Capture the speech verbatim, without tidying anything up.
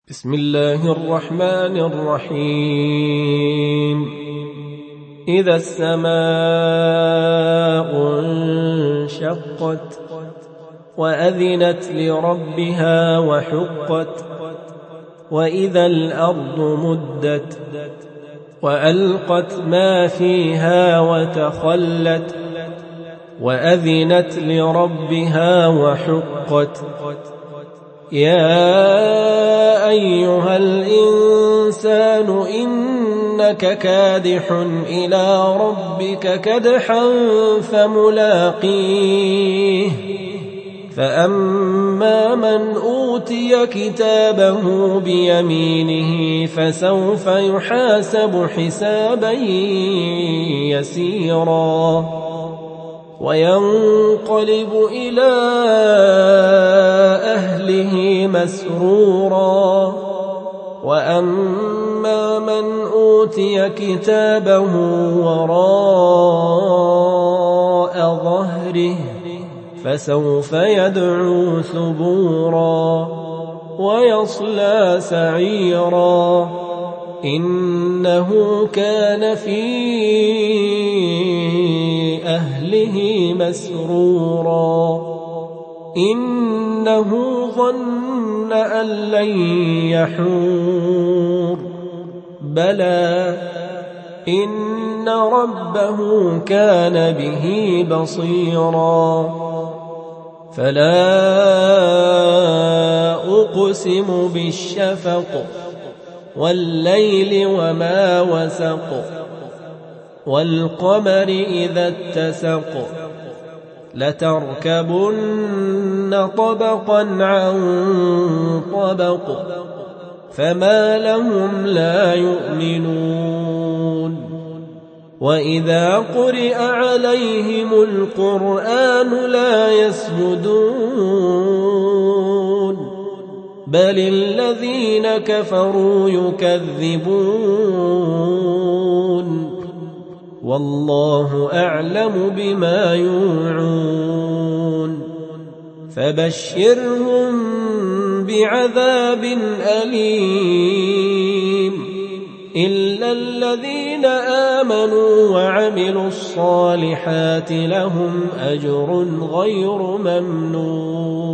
بسم الله الرحمن الرحيم إذا السماء انشقت وأذنت لربها وحقت وإذا الأرض مدت وألقت ما فيها وتخلت وأذنت لربها وحقت يا أيها الإنسان إنك كادح إلى ربك كدحا فملاقيه فأما من أوتي كتابه بيمينه فسوف يحاسب حسابا يسيرا وينقلب إلى أهله مسرورا وأما من أوتي كتابه وراء ظهره فسوف يدعو ثبورا ويصلى سعيرا إنه كان في أهله مسرورا إنه ظن أن لن يحور بلى إن ربه كان به بصيرا فلا أقسم بالشفق والليل وما وسق والقمر إذا اتسق لتركبن طبقا عن طبق فما لهم لا يؤمنون وإذا قرئ عليهم القرآن لا يسجدون بل الذين كفروا يكذبون والله أعلم بما يوعون فبشرهم بعذاب أليم إلا الذين آمنوا وعملوا الصالحات لهم أجر غير ممنون